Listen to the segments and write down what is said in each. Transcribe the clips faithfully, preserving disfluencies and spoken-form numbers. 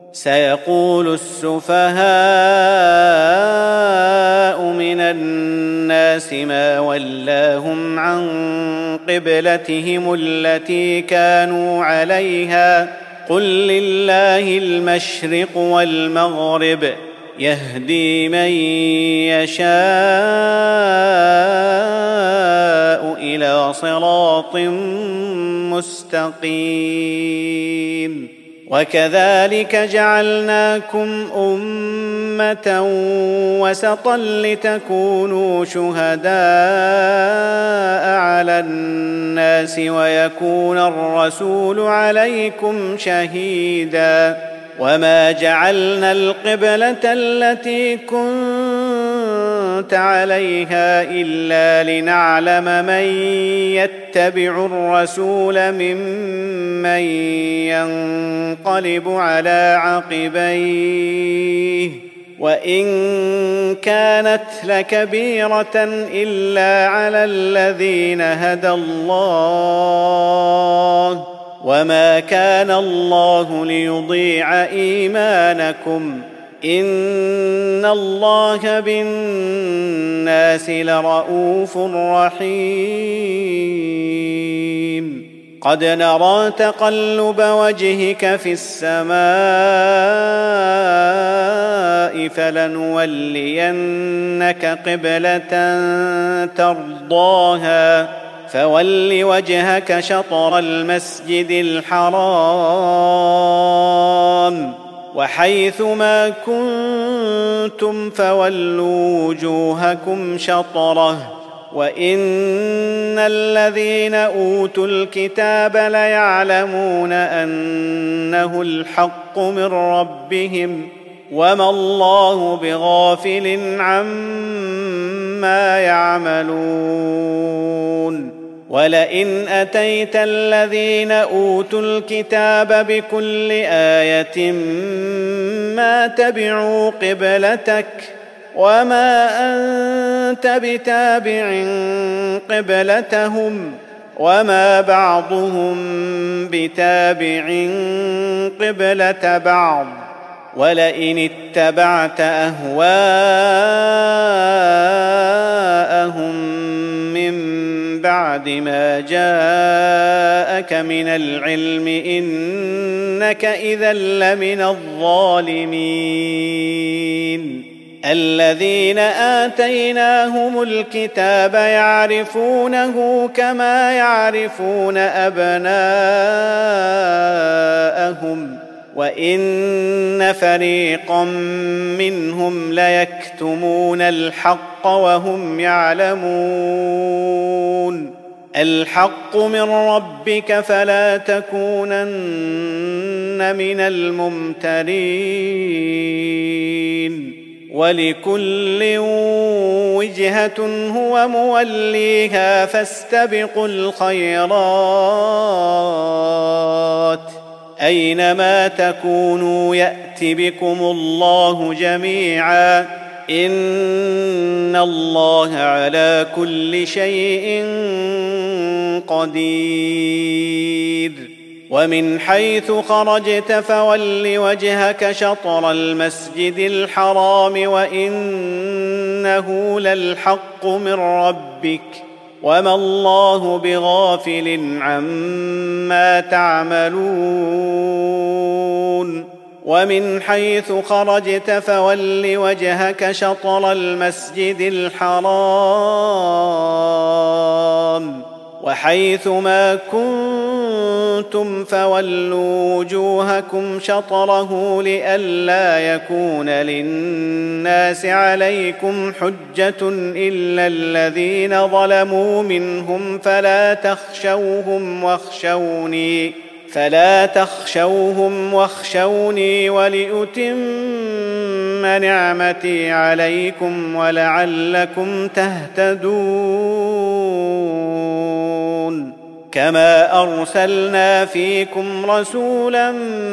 سيقول السفهاء من الناس ما ولاهم عن قبلتهم التي كانوا عليها قل لله المشرق والمغرب يهدي من يشاء إلى صراط مستقيم. وكذلك جعلناكم أمة وسطا لتكونوا شهداء على الناس ويكون الرسول عليكم شهيدا وما جعلنا القبلة التي كنت عليها إلا لنعلم من يتبع الرسول ممن ينقلب على عقبيه وإن كانت لكبيرة إلا على الذين هدى الله وما كان الله ليضيع إيمانكم إن الله بالناس لرءوف رحيم. قد نرى تقلب وجهك في السماء فلنولينك قبلة ترضاها فول وجهك شطر المسجد الحرام وحيث ما كنتم فولوا وجوهكم شطره وإن الذين أوتوا الكتاب ليعلمون أنه الحق من ربهم وما الله بغافل عما يعملون. ولئن أتيت الذين أوتوا الكتاب بكل آية ما تبعوا قبلتك وما أنت بتابع قبلتهم وما بعضهم بتابع قبلة بعض ولئن اتبعت أهواءهم من بعد ما جاءك من العلم إنك إذا لمن الظالمين. الذين آتيناهم الكتاب يعرفونه كما يعرفون أبناءهم وإن فريقا منهم ليكتمون الحق وهم يعلمون. الحق من ربك فلا تكونن من الممترين. ولكل وجهة هو موليها فاستبقوا الخيرات أينما تكونوا يأت بكم الله جميعا إن الله على كل شيء قدير. ومن حيث خرجت فول وجهك شطر المسجد الحرام وإنه للحق من ربك وما الله بغافل عما تعملون. ومن حيث خرجت فول وجهك شطر المسجد الحرام وحيث ما كنتم فولوا وجوهكم شطره لئلا يكون للناس عليكم حجة إلا الذين ظلموا منهم فلا تخشوهم واخشوني فلا تخشوهم واخشوني ولأتم نعمتي عليكم ولعلكم تهتدون. كما أرسلنا فيكم رسولا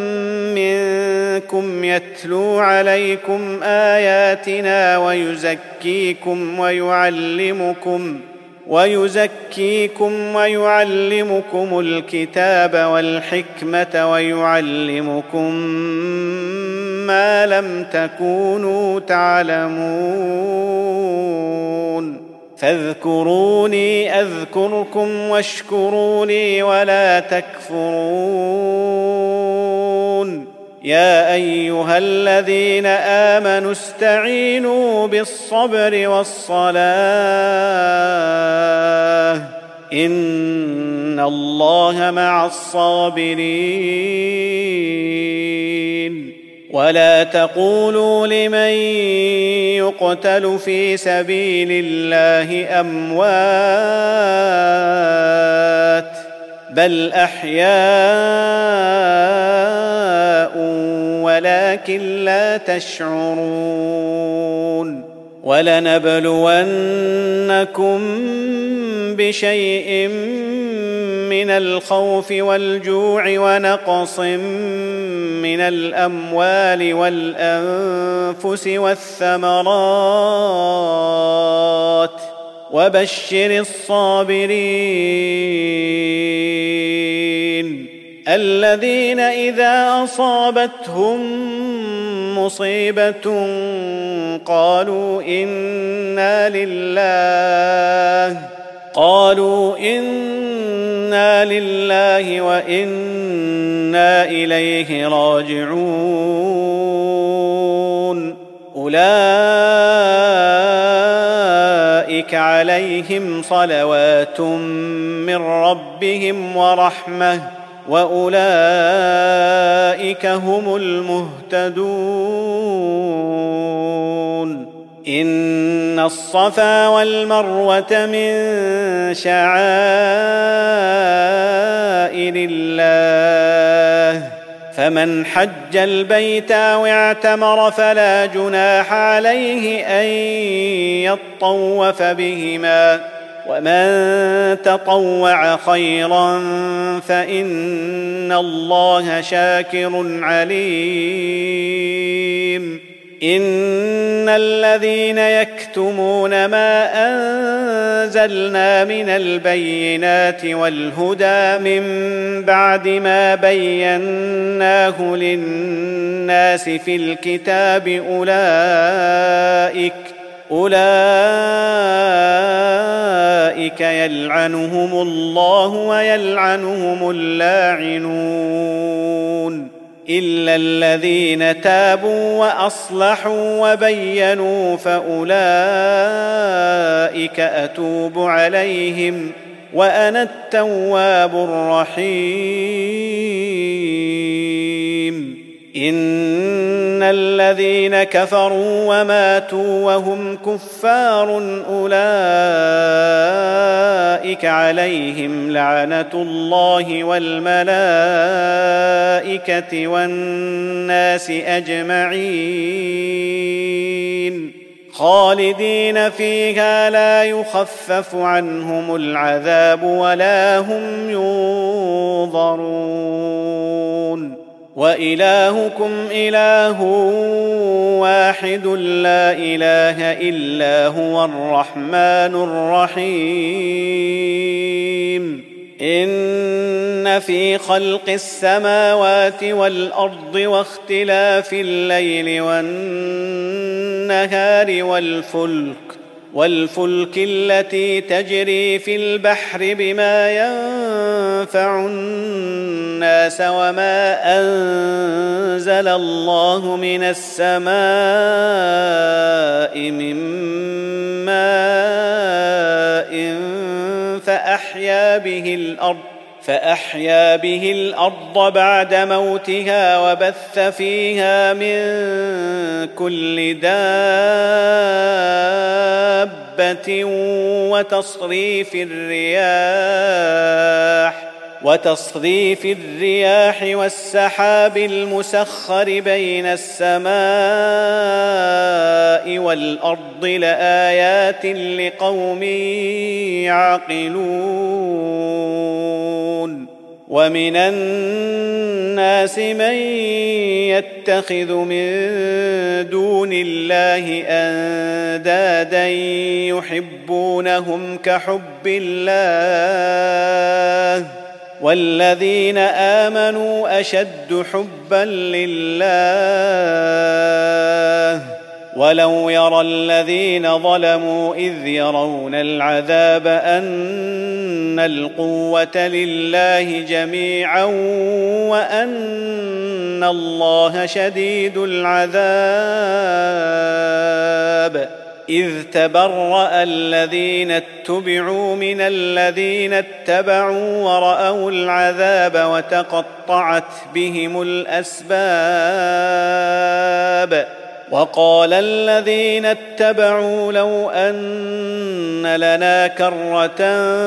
منكم يتلو عليكم آياتنا ويزكيكم ويعلمكم ويزكيكم ويعلمكم الكتاب والحكمة ويعلمكم ما لم تكونوا تعلمون فاذكروني أذكركم واشكروا لي ولا تكفرون يا أيها الذين آمنوا استعينوا بالصبر والصلاة إن الله مع الصابرين ولا تقولوا لمن يقتل في سبيل الله أموات بل أحياء ولكن لا تشعرون ولنبلونكم بشيء من الخوف والجوع ونقص من الأموال والأنفس والثمرات وبشر الصابرين الذين إذا أصابتهم مصيبة قالوا إنا لله قالوا إنا لله وإنا إليه راجعون أولئك عليهم صلوات من ربهم ورحمة وأولئك هم المهتدون إن الصفا والمروة من شعائر الله فمن حج البيت أو اعتمر فلا جناح عليه أن يطوف بهما ومن تطوع خيرا فإن الله شاكر عليم إن الذين يكتمون ما أنزلنا من البينات والهدى من بعد ما بيناه للناس في الكتاب أولئك أولئك يلعنهم الله ويلعنهم اللاعنون إلا الذين تابوا وأصلحوا وبينوا فأولئك أتوب عليهم وأنا التواب الرحيم إن الذين كفروا وماتوا وهم كفار أولئك عليهم لعنة الله والملائكة والناس أجمعين خالدين فيها لا يخفف عنهم العذاب ولا هم ينظرون وإلهكم إله واحد لا إله إلا هو الرحمن الرحيم إن في خلق السماوات والأرض واختلاف الليل والنهار والفلك والفلك التي تجري في البحر بما ينفع الناس وما أنزل الله من السماء من ماء فأحيا به الأرض فأحيا به الأرض بعد موتها وبث فيها من كل دابة وتصريف الرياح وتصريف الرياح والسحاب المسخر بين السماء والأرض لآيات لقوم يعقلون ومن الناس من يتخذ من دون الله أندادا يحبونهم كحب الله والذين آمنوا أشد حبا لله. ولو يرى الذين ظلموا إذ يرون العذاب أن القوة لله جميعا وأن الله شديد العذاب إذ تبرأ الذين اتبعوا من الذين اتبعوا ورأوا العذاب وتقطعت بهم الأسباب. وقال الذين اتبعوا لو أن لنا كرة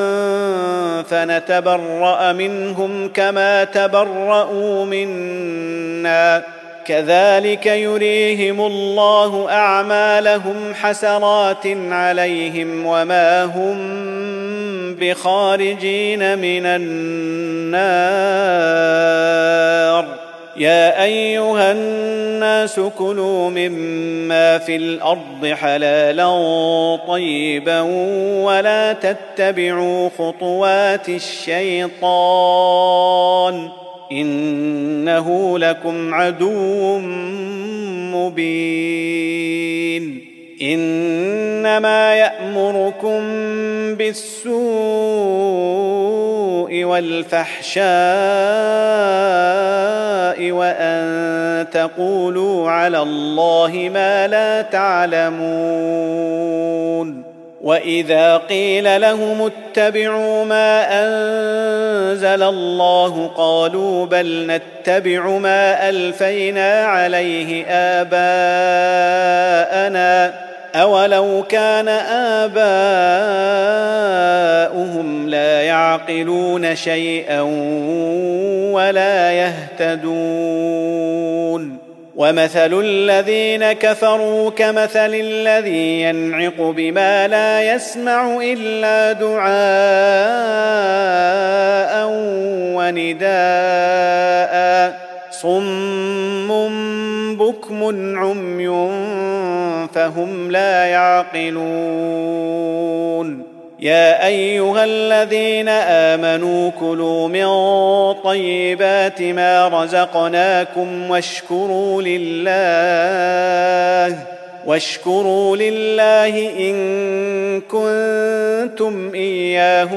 فنتبرأ منهم كما تبرأوا منا كذلك يريهم الله أعمالهم حسرات عليهم وما هم بخارجين من النار. يا أيها الناس كلوا مما في الأرض حلالا طيبا ولا تتبعوا خطوات الشيطان إنه لكم عدو مبين. إنما يأمركم بالسوء والفحشاء وأن تقولوا على الله ما لا تعلمون. وإذا قيل لهم اتبعوا ما أنزل الله قالوا بل نتبع ما ألفينا عليه آباءنا أولو كان آباؤهم لا يعقلون شيئا ولا يهتدون. ومثل الذين كفروا كمثل الذي ينعق بما لا يسمع إلا دعاء ونداء صم بكم عمي فهم لا يعقلون. يا أيها الذين آمنوا كلوا من طيبات ما رزقناكم واشكروا لله واشكروا لله إن كنتم إياه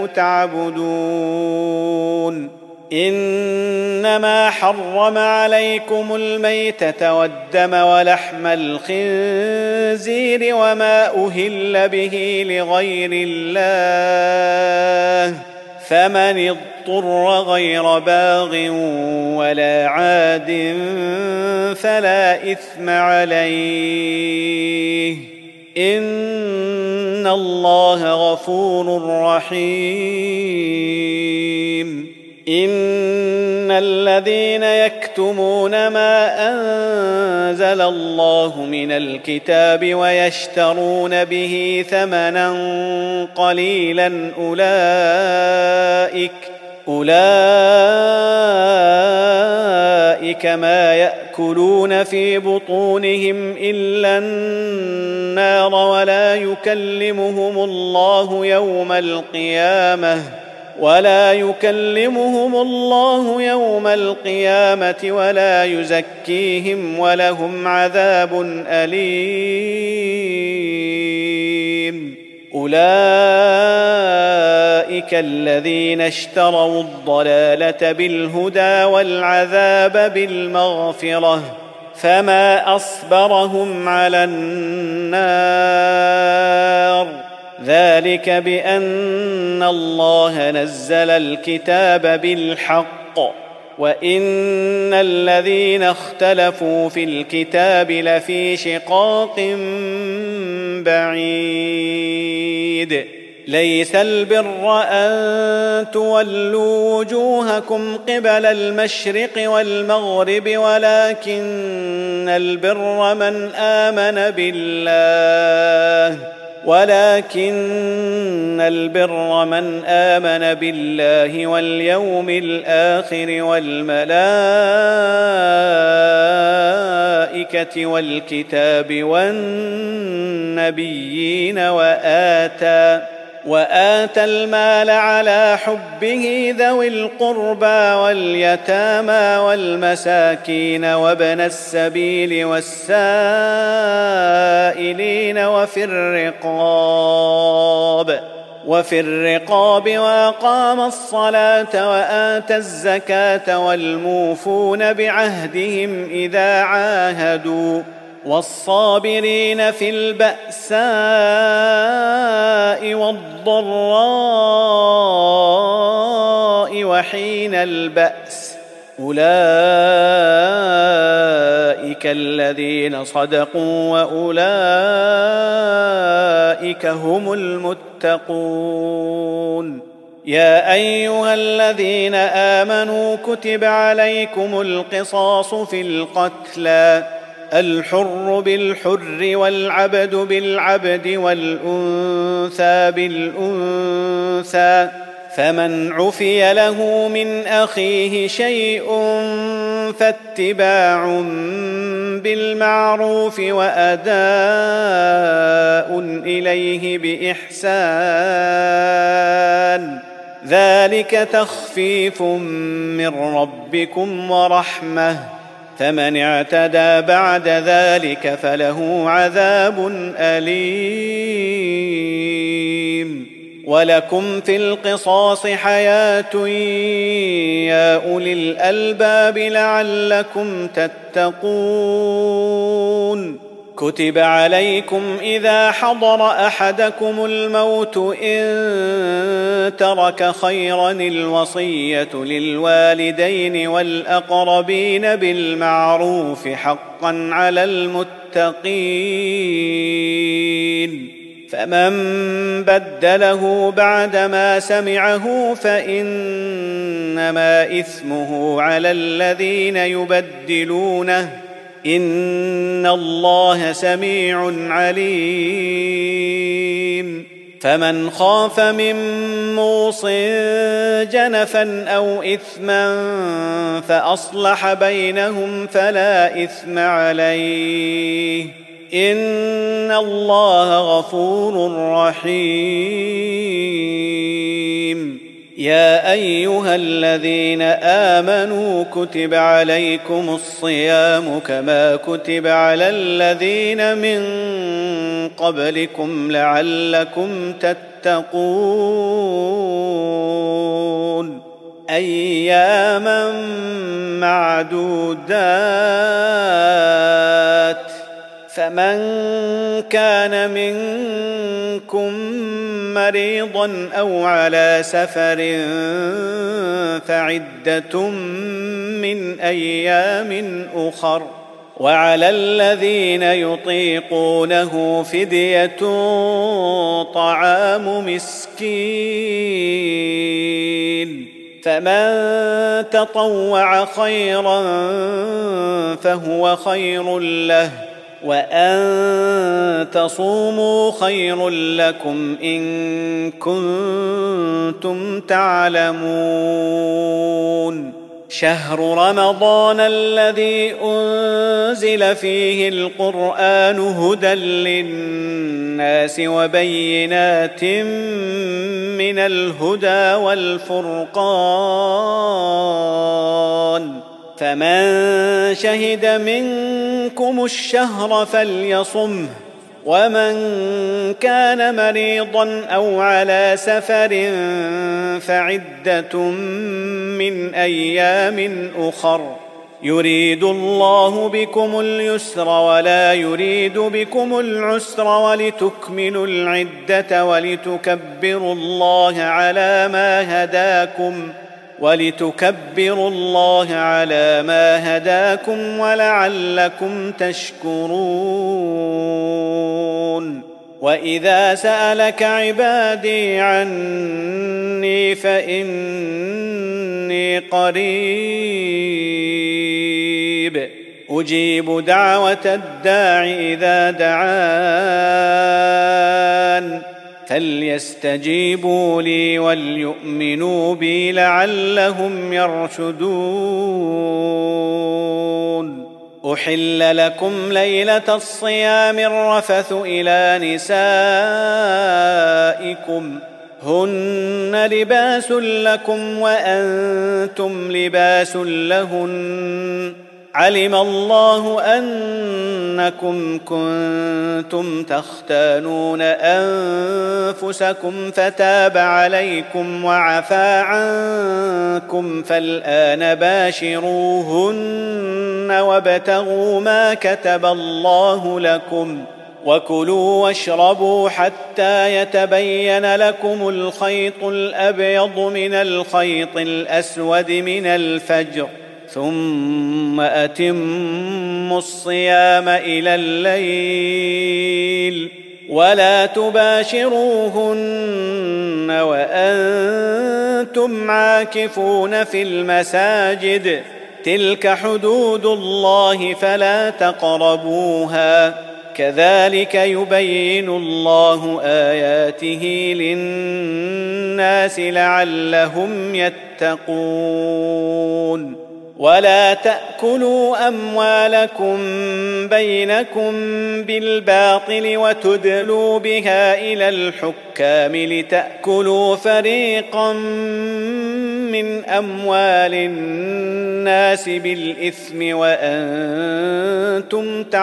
تعبدون. إنما حرم عليكم الميتة والدم ولحم الخنزير وما أهل به لغير الله فمن اضطر غير باغ ولا عاد فلا إثم عليه إن الله غفور رحيم. إن الذين يكتمون ما أنزل الله من الكتاب ويشترون به ثمنا قليلا أولئك أولئك ما يأكلون في بطونهم إلا النار ولا يكلمهم الله يوم القيامة ولا يكلمهم الله يوم القيامة ولا يزكيهم ولهم عذاب أليم. أولئك الذين اشتروا الضلالة بالهدى والعذاب بالمغفرة فما أصبرهم على النار ذلك بأن الله نزل الكتاب بالحق وإن الذين اختلفوا في الكتاب لفي شقاق بعيد. ليس البر أن تولوا وجوهكم قبل المشرق والمغرب ولكن البر من آمن بالله ولكن البر من آمن بالله واليوم الآخر والملائكة والكتاب والنبيين وآتى وآتى المال على حبه ذوي القربى واليتامى والمساكين وابن السبيل والسائلين وفي الرقاب وفي الرقاب وأقام الصلاة وآتى الزكاة والموفون بعهدهم إذا عاهدوا والصابرين في البأساء والضراء وحين البأس أولئك الذين صدقوا وأولئك هم المتقون. يا أيها الذين آمنوا كتب عليكم القصاص في القتلى الحر بالحر والعبد بالعبد والأنثى بالأنثى فمن عفي له من أخيه شيء فاتباع بالمعروف وأداء إليه بإحسان ذلك تخفيف من ربكم ورحمة فمن اعتدى بعد ذلك فله عذاب أليم. ولكم في القصاص حياة يا أولي الألباب لعلكم تتقون. كتب عليكم إذا حضر أحدكم الموت إن ترك خيرا الوصية للوالدين والأقربين بالمعروف حقا على المتقين فمن بدله بعدما سمعه فإنما إثمه على الذين يبدلونه إن الله سميع عليم. فمن خاف من موص جنفا أو إثما فأصلح بينهم فلا إثم عليه إن الله غفور رحيم. يا أيها الذين آمنوا كتب عليكم الصيام كما كتب على الذين من قبلكم لعلكم تتقون أياما معدودات فمن كان منكم مريضا أو على سفر فعدة من أيام أخر وعلى الذين يطيقونه فدية طعام مسكين فمن تطوع خيرا فهو خير له وأن تصوموا خير لكم إن كنتم تعلمون. شهر رمضان الذي أنزل فيه القرآن هدى للناس وبينات من الهدى والفرقان فمن شهد منكم الشهر فليصمه ومن كان مريضا أو على سفر فعدة من أيام أخر يريد الله بكم اليسر ولا يريد بكم العسر ولتكملوا العدة ولتكبروا الله على ما هداكم ولتكبروا الله على ما هداكم ولعلكم تشكرون. وإذا سألك عبادي عني فإني قريب أجيب دعوة الداع إذا دعان فليستجيبوا لي وليؤمنوا بي لعلهم يرشدون. أحل لكم ليلة الصيام الرفث إلى نسائكم هن لباس لكم وأنتم لباس لهن علم الله أنكم كنتم تختانون أنفسكم فتاب عليكم وعفى عنكم فالآن باشروهن وابتغوا ما كتب الله لكم وكلوا واشربوا حتى يتبين لكم الخيط الأبيض من الخيط الأسود من الفجر ثم أتموا الصيام إلى الليل ولا تباشروهن وأنتم عاكفون في المساجد تلك حدود الله فلا تقربوها كذلك يبين الله آياته للناس لعلهم يتقون ولا تأكلوا أموالكم بينكم بالباطل وتدلوا بها إلى الحكام لتأكلوا فريقا من أموال الناس بالإثم وأنتم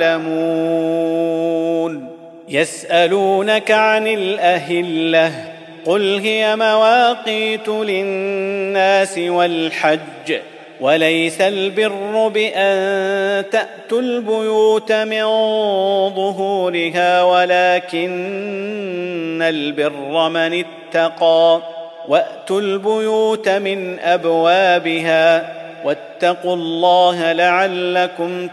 تعلمون يسألونك عن الأهلة قل هي مواقيت للناس والحج وليس البر بأن تأتوا البيوت من ظهورها ولكن البر من اتقى وأتوا البيوت من أبوابها واتقوا الله لعلكم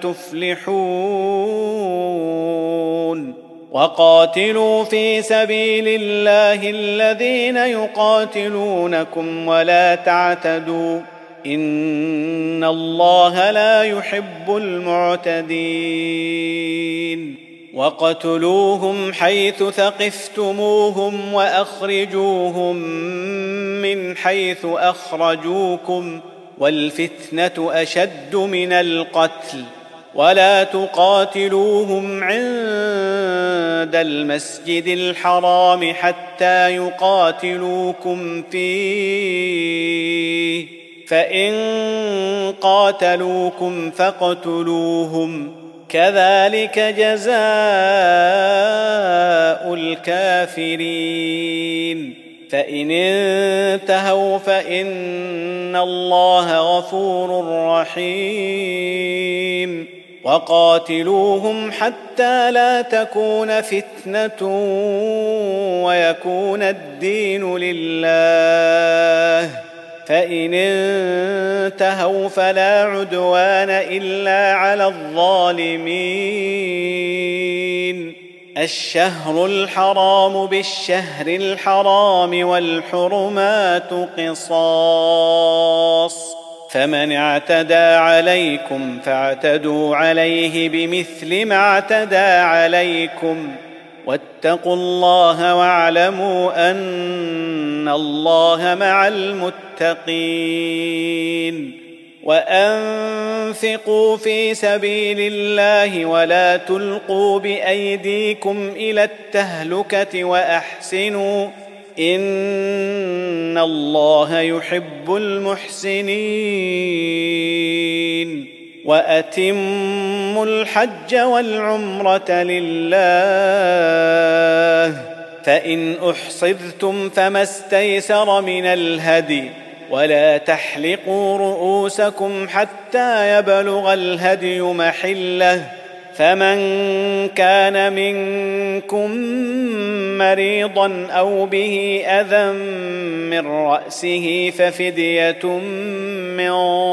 تفلحون وقاتلوا في سبيل الله الذين يقاتلونكم ولا تعتدوا إن الله لا يحب المعتدين وقتلوهم حيث ثقفتموهم وأخرجوهم من حيث أخرجوكم والفتنة أشد من القتل ولا تقاتلوهم عند المسجد الحرام حتى يقاتلوكم فيه فإن قاتلوكم فاقتلوهم كذلك جزاء الكافرين فإن انتهوا فإن الله غفور رحيم وقاتلوهم حتى لا تكون فتنة ويكون الدين لله فإن انتهوا فلا عدوان إلا على الظالمين الشهر الحرام بالشهر الحرام والحرمات قصاص فمن اعتدى عليكم فاعتدوا عليه بمثل ما اعتدى عليكم واتقوا الله واعلموا أن الله مع المتقين وأنفقوا في سبيل الله ولا تلقوا بأيديكم إلى التهلكة وأحسنوا إن الله يحب المحسنين وأتموا الحج والعمرة لله فإن أحصرتم فما استيسر من الهدي ولا تحلقوا رؤوسكم حتى يبلغ الهدي محله فمن كان منكم مريضا أو به أذى من رأسه ففدية من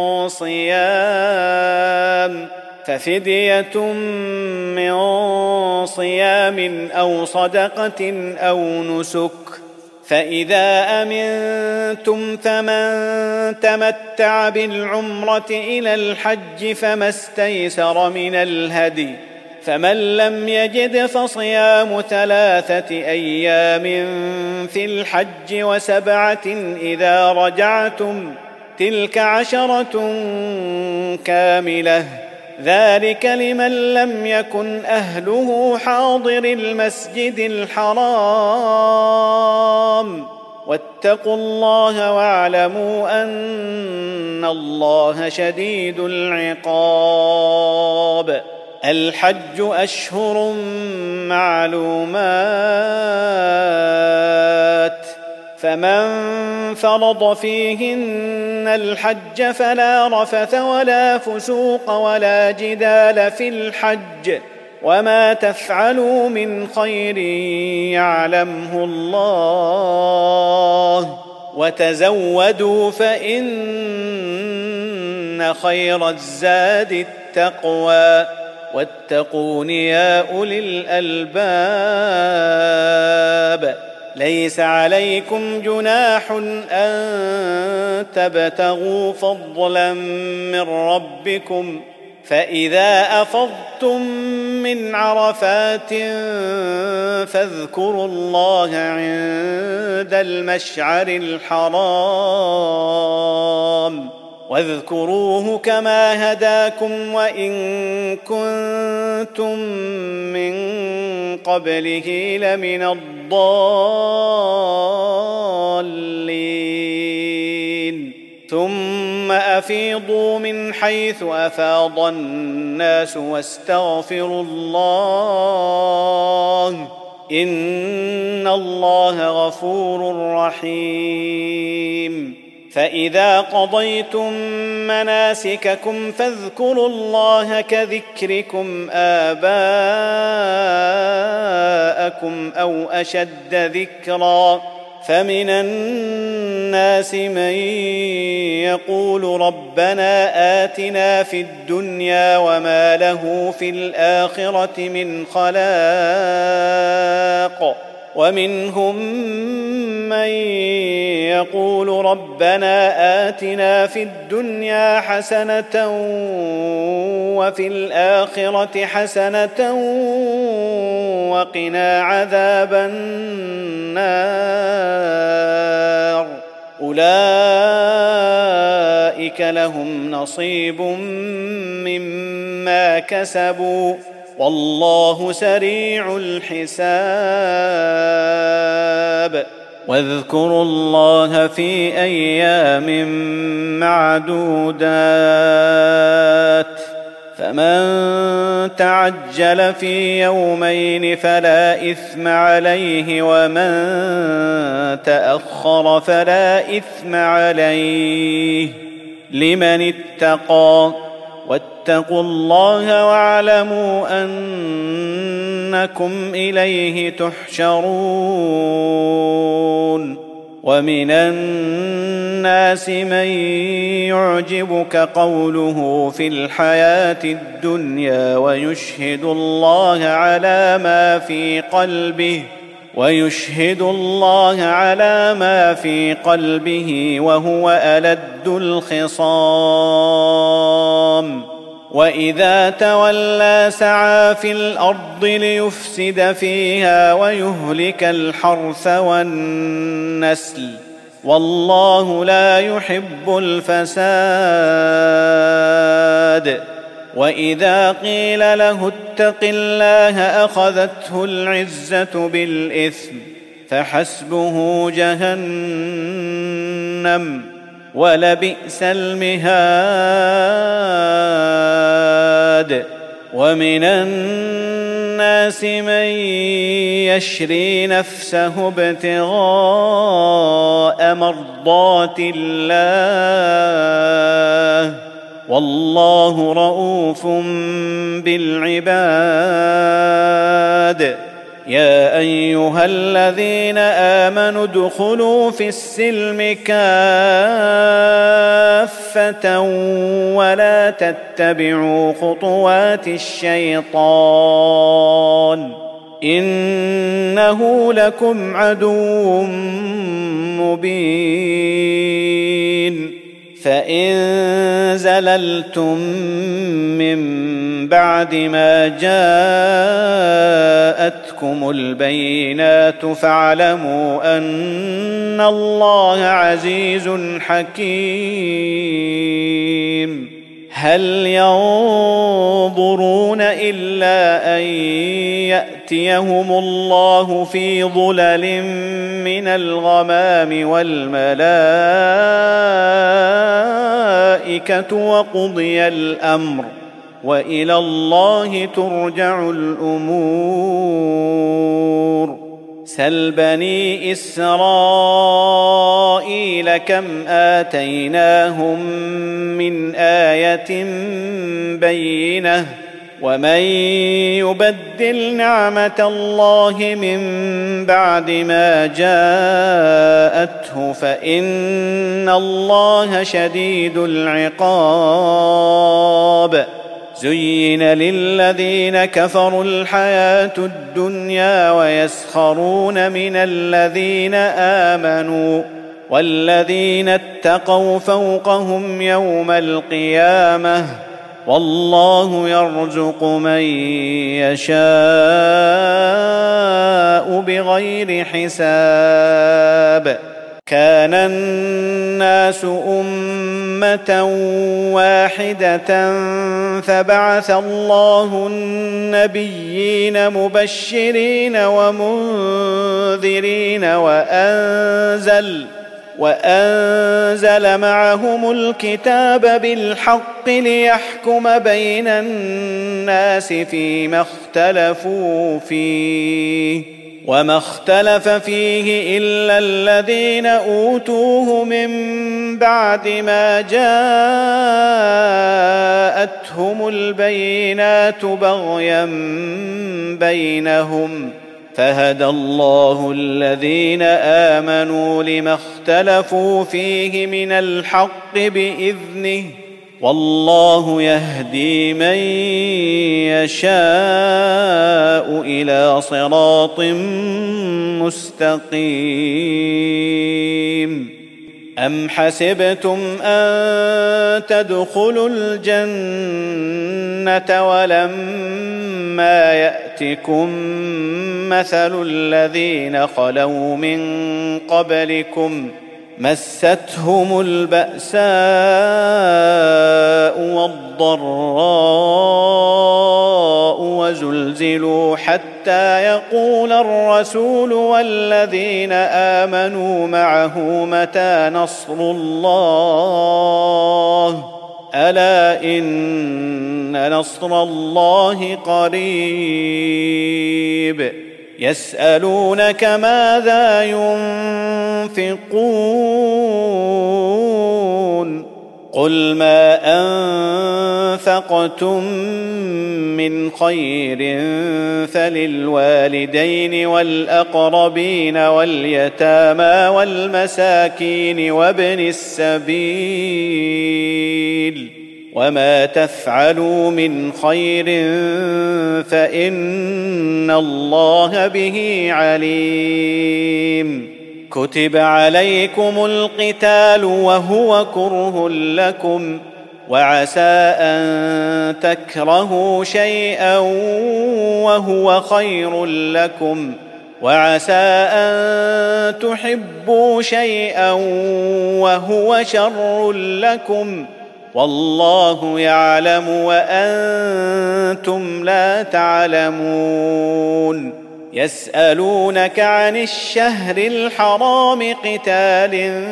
صيام ففدية من صيام أو صدقة أو نسك فإذا أمنتم فمن تمتع بالعمرة إلى الحج فما استيسر من الهدي فمن لم يجد فصيام ثلاثة أيام في الحج وسبعة إذا رجعتم تلك عشرة كاملة ذلك لمن لم يكن أهله حاضر المسجد الحرام واتقوا الله واعلموا أن الله شديد العقاب. الحج أشهر معلومات، فمن فرض فيهن الحج فلا رفث ولا فسوق ولا جدال في الحج، وما تفعلوا من خير يعلمه الله، وتزودوا فإن خير الزاد التقوى، واتقون يا أولي الألباب. ليس عليكم جناح أن تبتغوا فضلا من ربكم، فإذا أفضتم من عرفات فاذكروا الله عند المشعر الحرام، واذكروه كما هداكم وإن كنتم من قبله لمن الضالين. ثم أفيضوا من حيث أفاض الناس واستغفروا الله، إن الله غفور رحيم. فإذا قضيتم مناسككم فاذكروا الله كذكركم آباءكم أو أشد ذكرا، فمن الناس من يقول ربنا آتنا في الدنيا وما له في الآخرة من خلاق، ومنهم من يقول ربنا آتنا في الدنيا حسنة وفي الآخرة حسنة وقنا عذاب النار. أولئك لهم نصيب مما كسبوا والله سريع الحساب. واذكروا الله في أيام معدودات، فمن تعجل في يومين فلا إثم عليه ومن تأخر فلا إثم عليه لمن اتقى، واتقوا الله واعلموا أنكم إليه تحشرون. ومن الناس من يعجبك قوله في الحياة الدنيا ويشهد الله على ما في قلبه ويشهد الله على ما في قلبه وهو ألد الخصام، وإذا تولى سعى في الأرض ليفسد فيها ويهلك الحرث والنسل، والله لا يحب الفساد. وإذا قيل له اتق الله أخذته العزة بالإثم فحسبه جهنم ولبئس المهاد. ومن الناس من يشري نفسه ابتغاء مرضات الله والله رؤوف بالعباد. يا أيها الذين آمنوا ادخلوا في السلم كافة ولا تتبعوا خطوات الشيطان إنه لكم عدو مبين. فإن زللتم من بعد ما جاءتكم البينات فاعلموا أن الله عزيز حكيم. هل ينظرون إلا أن يأتيهم الله في ظلل من الغمام والملائكة وقضي الأمر وإلى الله ترجع الأمور. سل بني إسرائيل كم آتيناهم من آية بينة ومن يبدل نعمة الله من بعد ما جاءته فإن الله شديد العقاب. زين للذين كفروا الحياة الدنيا ويسخرون من الذين آمنوا والذين اتقوا فوقهم يوم القيامة والله يرزق من يشاء بغير حساب. كان الناس أمة واحدة فبعث الله النبيين مبشرين ومنذرين وأنزل وأنزل معهم الكتاب بالحق ليحكم بين الناس فيما اختلفوا فيه وما اختلف فيه إلا الذين أوتوه من بعد ما جاءتهم البينات بغيا بينهم فهدى الله الذين آمنوا لما اختلفوا فيه من الحق بإذنه والله يهدي من يشاء إلى صراط مستقيم. أم حسبتم أن تدخلوا الجنة ولما يأتكم مثل الذين خلوا من قبلكم مستهم البأساء والضراء وزلزلوا حتى يقول الرسول والذين آمنوا معه متى نصر الله ألا إن نصر الله قريب. يسألونك ماذا ينفقون قل ما أنفقتم من خير فللوالدين والأقربين واليتامى والمساكين وابن السبيل وما تفعلوا من خير فإن الله به عليم. كتب عليكم القتال وهو كره لكم وعسى أن تكرهوا شيئا وهو خير لكم وعسى أن تحبوا شيئا وهو شر لكم والله يعلم وأنتم لا تعلمون. يسألونك عن الشهر الحرام قتال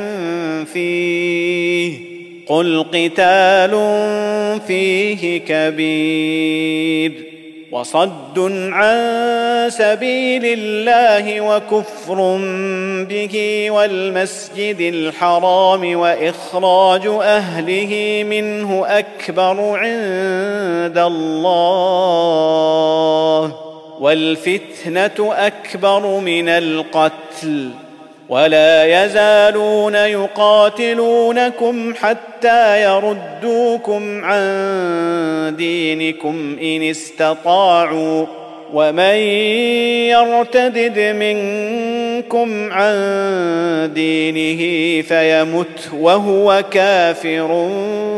فيه قل قتال فيه كبير وصد عن سبيل الله وكفر به والمسجد الحرام وإخراج أهله منه أكبر عند الله والفتنة أكبر من القتل ولا يزالون يقاتلونكم حتى يردوكم عن دينكم إن استطاعوا ومن يرتدد منكم عن دينه فيمت وهو كافر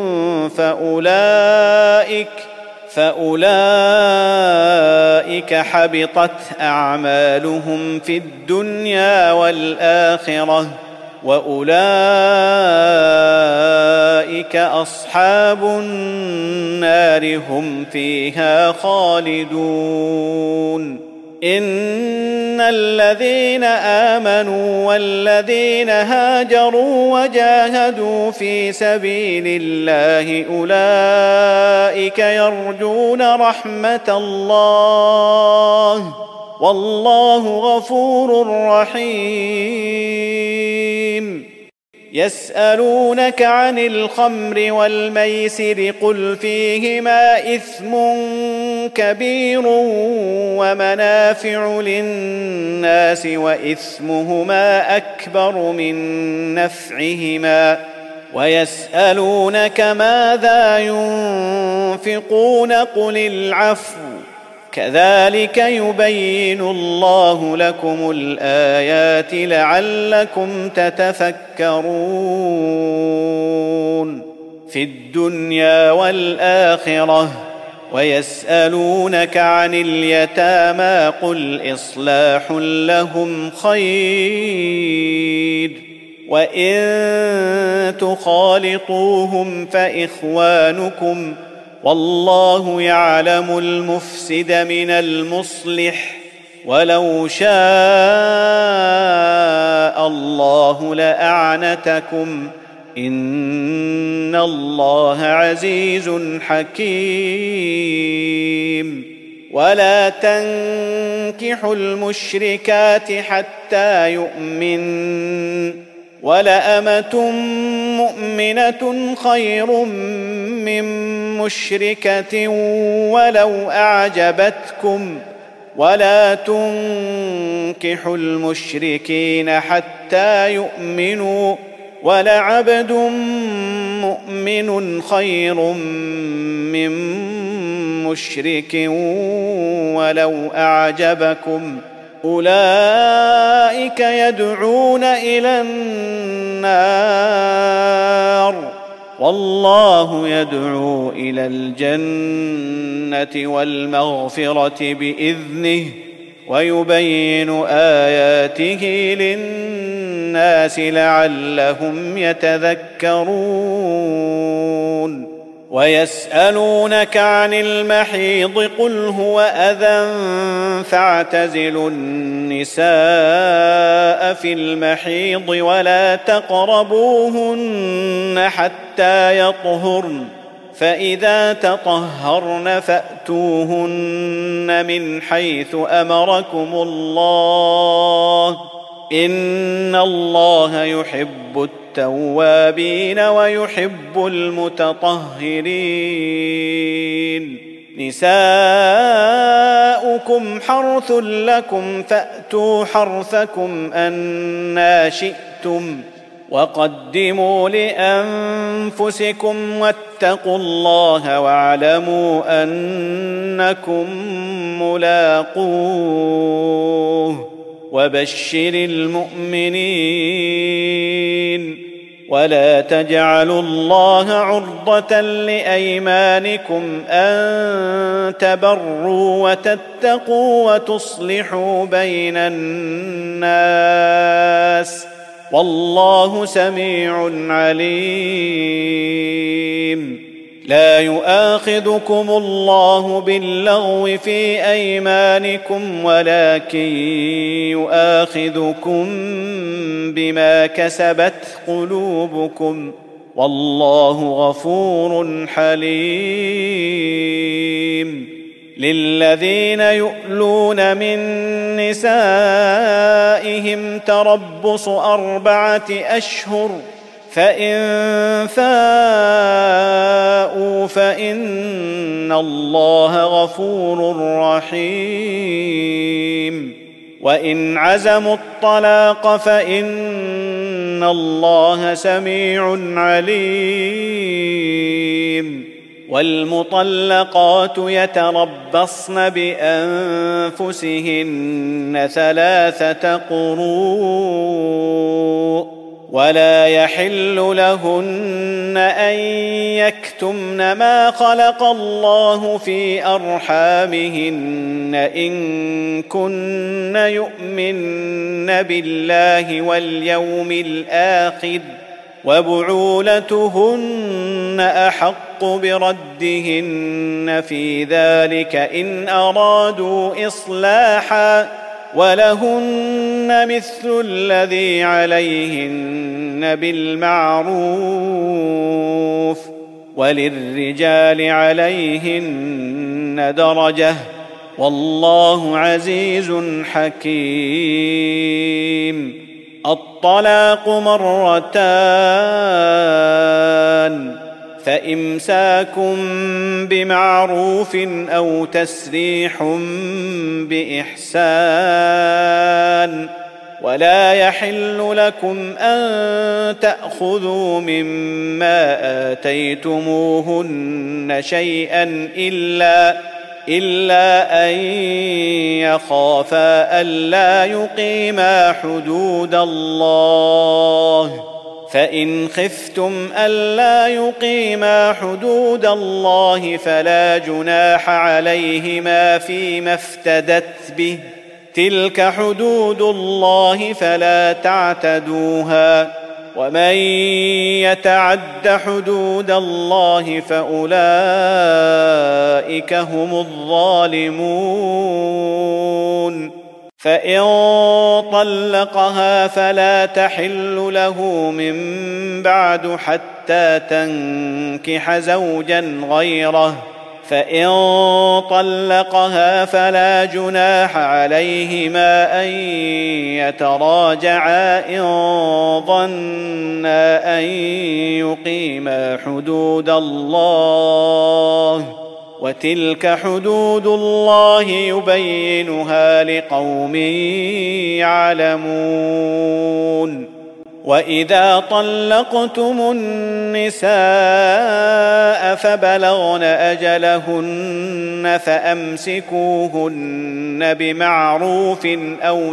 فأولئك فأولئك حبطت أعمالهم في الدنيا والآخرة وأولئك أصحاب النار هم فيها خالدون. إن الذين آمنوا والذين هاجروا وجاهدوا في سبيل الله أولئك يرجون رحمة الله والله غفور رحيم. يسألونك عن الخمر والميسر قل فيهما إثم كبير ومنافع للناس وإثمهما أكبر من نفعهما ويسألونك ماذا ينفقون قل العفو كذلك يبين الله لكم الآيات لعلكم تتفكرون في الدنيا والآخرة. ويسألونك عن اليتامى قل إصلاح لهم خير وإن تخالطوهم فإخوانكم والله يعلم المفسد من المصلح ولو شاء الله لأعنتكم إن الله عزيز حكيم. ولا تنكحوا المشركات حتى يؤمن ولأمة مؤمنة خير من مشركة ولو أعجبتكم ولا تنكحوا المشركين حتى يؤمنوا ولعبد مؤمن خير من مشرك ولو أعجبكم أولئك يدعون إلى النار والله يدعو إلى الجنة والمغفرة بإذنه ويبين آياته للناس لعلهم يتذكرون. ويسألونك عن المحيض قل هو أذى فاعتزلوا النساء في المحيض ولا تقربوهن حتى يطهرن فإذا تطهرن فأتوهن من حيث أمركم الله إن الله يحب التوابين ويحب المتطهرين. نساؤكم حرث لكم فأتوا حرثكم أنى شئتم وقدموا لأنفسكم واتقوا الله واعلموا أنكم ملاقوه وبشر المؤمنين. ولا تجعلوا الله عرضة لأيمانكم أن تبروا وتتقوا وتصلحوا بين الناس والله سميع عليم. لا يؤاخذكم الله باللغو في أيمانكم ولكن يؤاخذكم بما كسبت قلوبكم والله غفور حليم. للذين يؤلون من نسائهم تربص أربعة أشهر فإن فاءوا فإن الله غفور رحيم. وإن عزموا الطلاق فإن الله سميع عليم. والمطلقات يتربصن بأنفسهن ثلاثة قروء ولا يحل لهن أن يكتمن ما خلق الله في أرحامهن إن كن يؤمن بالله واليوم الآخر وبعولتهن أحق بردهن في ذلك إن أرادوا إصلاحا ولهن مثل الذي عليهن بالمعروف وللرجال عليهن درجة والله عزيز حكيم. الطلاق مرتان فإمساكم بمعروف أو تسريح بإحسان ولا يحل لكم أن تأخذوا مما آتيتموهن شيئا إلا إلا أن يخافا ألا يقيما حدود الله فإن خفتم ألا يقيما حدود الله فلا جناح عليهما فيما افتدت به تلك حدود الله فلا تعتدوها ومن يتعد حدود الله فأولئك هم الظالمون. فإن طلقها فلا تحل له من بعد حتى تنكح زوجا غيره فإن طلقها فلا جناح عليهما أن يتراجعا إن ظنا أن يقيما حدود الله وتلك حدود الله يبينها لقوم يعلمون. وإذا طلقتم النساء فبلغن أجلهن فأمسكوهن بمعروف أو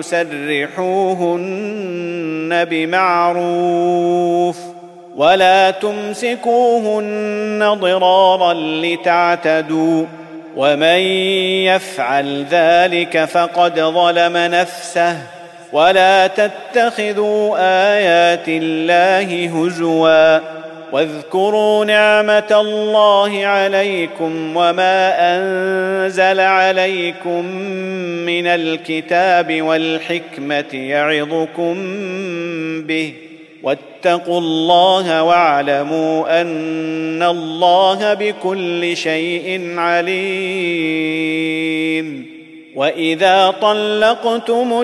سرحوهن بمعروف ولا تمسكوهن ضرارا لتعتدوا ومن يفعل ذلك فقد ظلم نفسه ولا تتخذوا آيات الله هزوا واذكروا نعمة الله عليكم وما أنزل عليكم من الكتاب والحكمة يعظكم به واتقوا الله واعلموا أن الله بكل شيء عليم. وإذا طلقتم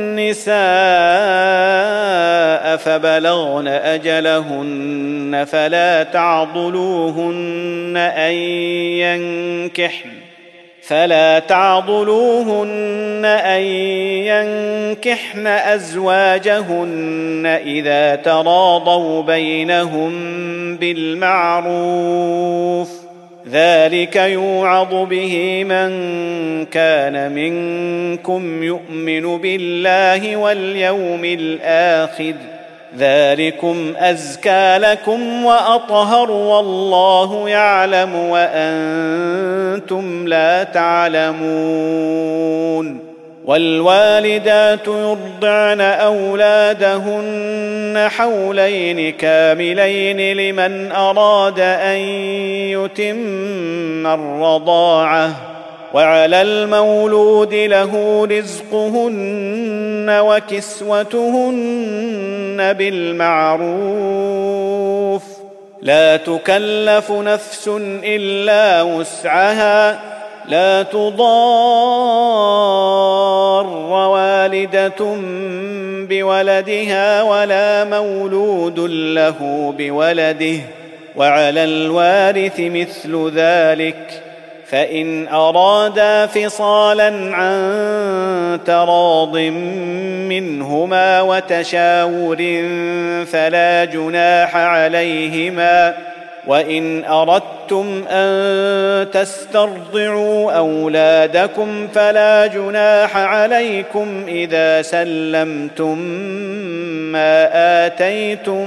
النساء فبلغن أجلهن فلا تعضلوهن أن ينكحن فلا تعضلوهن أن ينكحن أزواجهن إذا تراضوا بينهم بالمعروف ذلك يوعظ به من كان منكم يؤمن بالله واليوم الآخر ذلكم أزكى لكم وأطهر والله يعلم وأنتم لا تعلمون. والوالدات يرضعن أولادهن حولين كاملين لمن أراد أن يتم الرضاعة وعلى المولود له رزقهن وكسوتهن بالمعروف لا تكلف نفس إلا وسعها لا تضار والدة بولدها ولا مولود له بولده وعلى الوارث مثل ذلك فإن أرادا فصالا عن تراض منهما وتشاور فلا جناح عليهما وإن أردتم أن تسترضعوا أولادكم فلا جناح عليكم إذا سلمتم ما آتيتم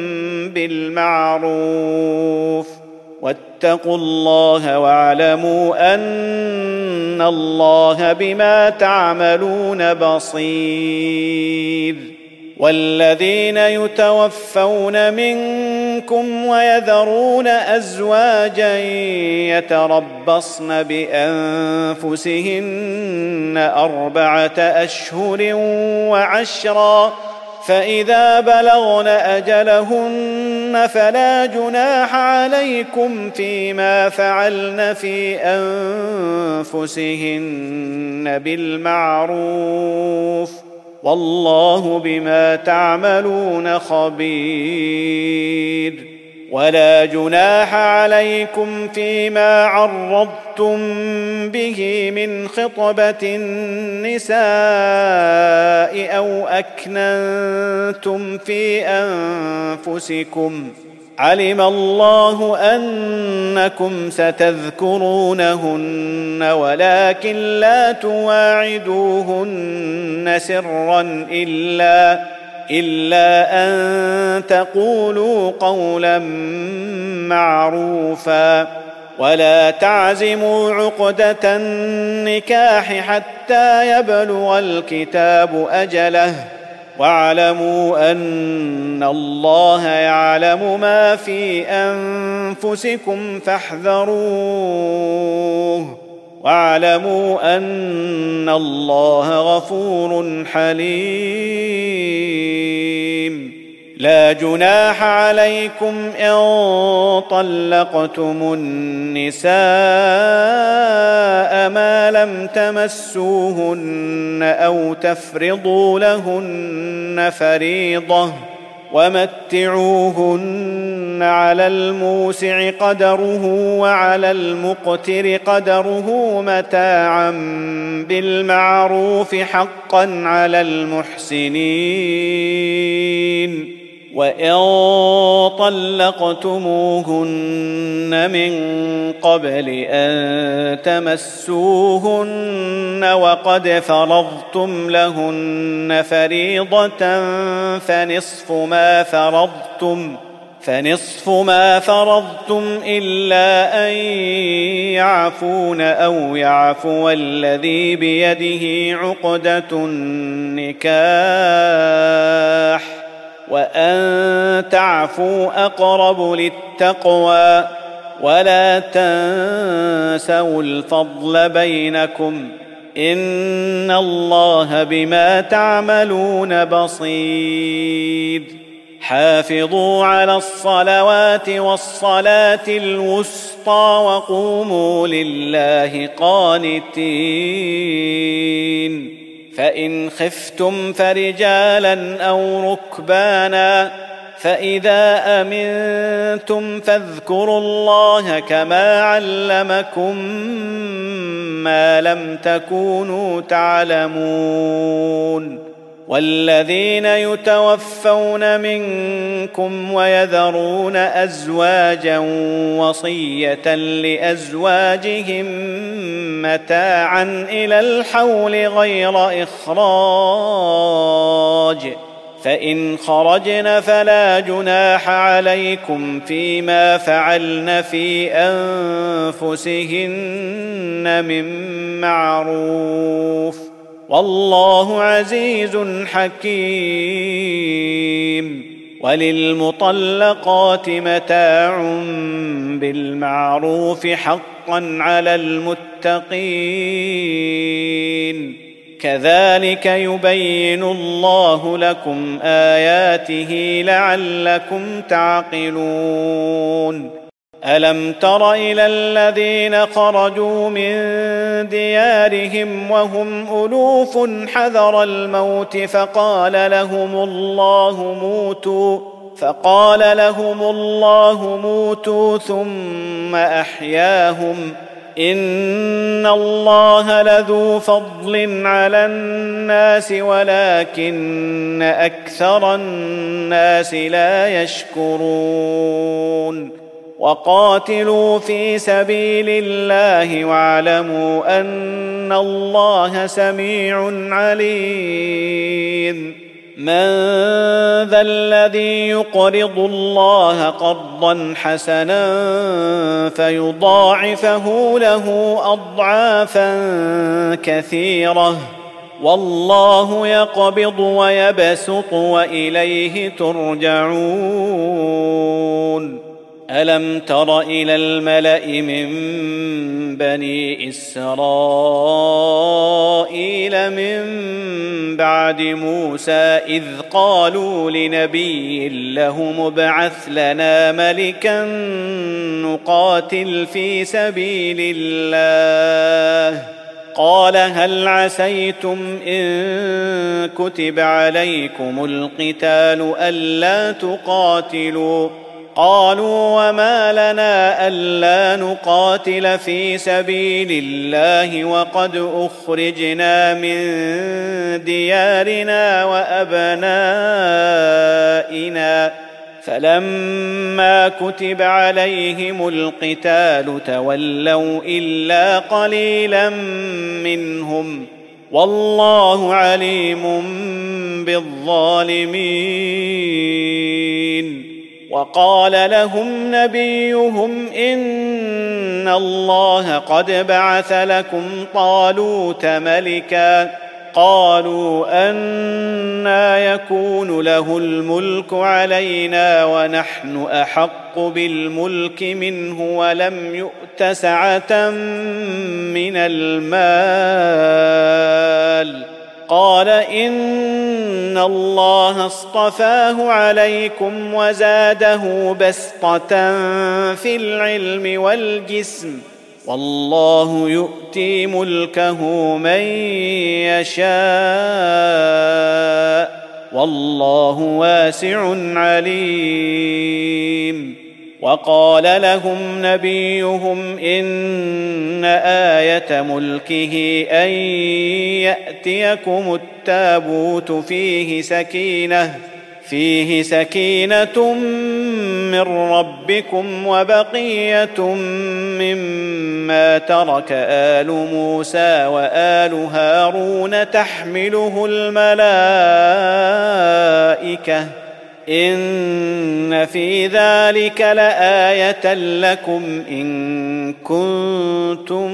بالمعروف واتقوا الله واعلموا أن الله بما تعملون بصير. والذين يتوفون منكم ويذرون أزواجا يتربصن بأنفسهن أربعة أشهر وعشرا فإذا بلغن أجلهن فلا جناح عليكم فيما فعلن في أنفسهن بالمعروف والله بما تعملون خبير. ولا جناح عليكم فيما عرضتم به من خطبة النساء أو أكننتم في أنفسكم علم الله أنكم ستذكرونهن ولكن لا تواعدوهن سرا إلا, إلا أن تقولوا قولا معروفا ولا تعزموا عقدة النكاح حتى يبلغ الكتاب أجله واعلموا أن الله يعلم ما في أنفسكم فاحذروه واعلموا أن الله غفور حليم. لا جناح عليكم إن طلقتم النساء ما لم تمسوهن أو تفرضوا لهن فريضة ومتعوهن على الموسع قدره وعلى المقتر قدره متاعا بالمعروف حقا على المحسنين. وإن طلقتموهن من قبل أن تمسوهن وقد فرضتم لهن فريضة فنصف ما فرضتم فنصف ما فرضتم إلا أن يعفون أو يعفو الذي بيده عقدة النكاح وأن تعفوا أقرب للتقوى ولا تنسوا الفضل بينكم إن الله بما تعملون بصير. حافظوا على الصلوات والصلاة الوسطى وقوموا لله قانتين. فإن خفتم فرجالا أو ركبانا فإذا أمنتم فاذكروا الله كما علمكم ما لم تكونوا تعلمون. والذين يتوفون منكم ويذرون أزواجا وصية لأزواجهم متاعا إلى الحول غير إخراج فإن خرجن فلا جناح عليكم فيما فعلن في أنفسهن من معروف والله عزيز حكيم. وللمطلقات متاع بالمعروف حقا على المتقين كذلك يبين الله لكم آياته لعلكم تعقلون. ألم تر إلى الذين خرجوا من ديارهم وهم ألوف حذر الموت فقال لهم الله موتوا فقال لهم الله موتوا ثم أحياهم إن الله لذو فضل على الناس ولكن أكثر الناس لا يشكرون. وقاتلوا في سبيل الله واعلموا أن الله سميع عليم. من ذا الذي يقرض الله قرضا حسنا فيضاعفه له أضعافا كثيرة والله يقبض ويبسط وإليه ترجعون. ألم تر إلى الملأ من بني إسرائيل من بعد موسى إذ قالوا لنبي له ابعث لنا ملكا نقاتل في سبيل الله قال هل عسيتم إن كتب عليكم القتال ألا تقاتلوا قالوا وما لنا ألا نقاتل في سبيل الله وقد أخرجنا من ديارنا وأبنائنا فلما كتب عليهم القتال تولوا إلا قليلا منهم والله عليم بالظالمين. وقال لهم نبيهم إن الله قد بعث لكم طالوت ملكا قالوا أنى يكون له الملك علينا ونحن أحق بالملك منه ولم يؤت سعة من المال قال إن الله اصطفاه عليكم وزاده بسطة في العلم والجسم والله يؤتي ملكه من يشاء والله واسع عليم. وقال لهم نبيهم إن آية ملكه أن يأتيكم التابوت فيه سكينة فيه سكينة من ربكم وبقية مما ترك آل موسى وآل هارون تحمله الملائكة إن في ذلك لآية لكم إن كنتم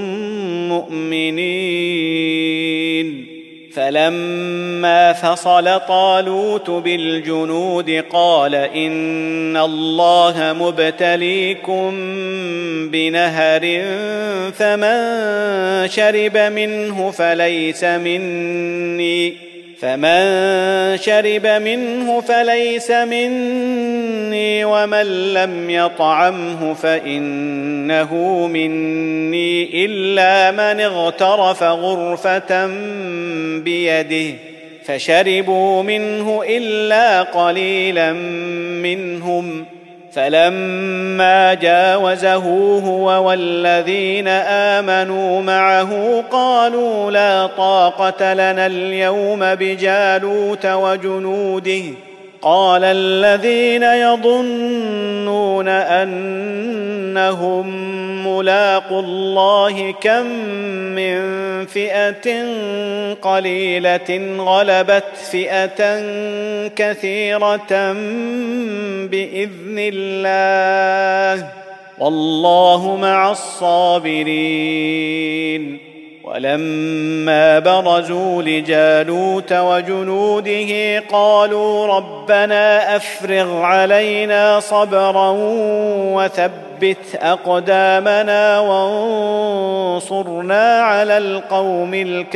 مؤمنين. فلما فصل طالوت بالجنود قال إن الله مبتليكم بنهر فمن شرب منه فليس مني فمن شرب منه فليس مني ومن لم يطعمه فإنه مني إلا من اغترف غرفة بيده فشربوا منه إلا قليلا منهم فلما جاوزه هو والذين آمنوا معه قالوا لا طاقة لنا اليوم بجالوت وجنوده قال الذين يظنون أنهم ملاقو الله كم من فئة قليلة غلبت فئة كثيرة بإذن الله والله مع الصابرين. ولما برزوا لجالوت وجنوده قالوا ربنا أفرغ علينا صبرا وثبت أقدامنا وانصرنا على القوم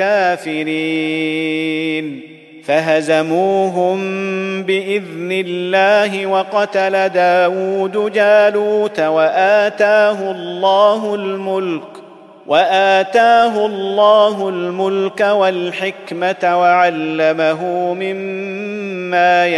الكافرين فهزموهم بإذن الله وقتل داود جالوت وآتاه الله الملك وآتاه الله الملك والحكمة وعلمه مما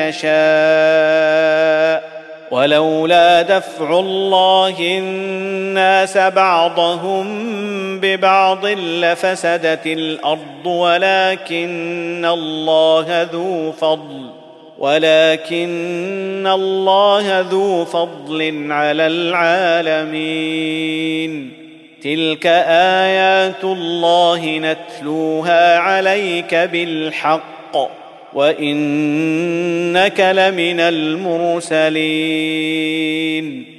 يشاء ولولا دفع الله الناس بعضهم ببعض لفسدت الأرض ولكن الله ذو فضل ولكن الله ذو فضل على العالمين. تلك آيات الله نتلوها عليك بالحق وإنك لمن المرسلين.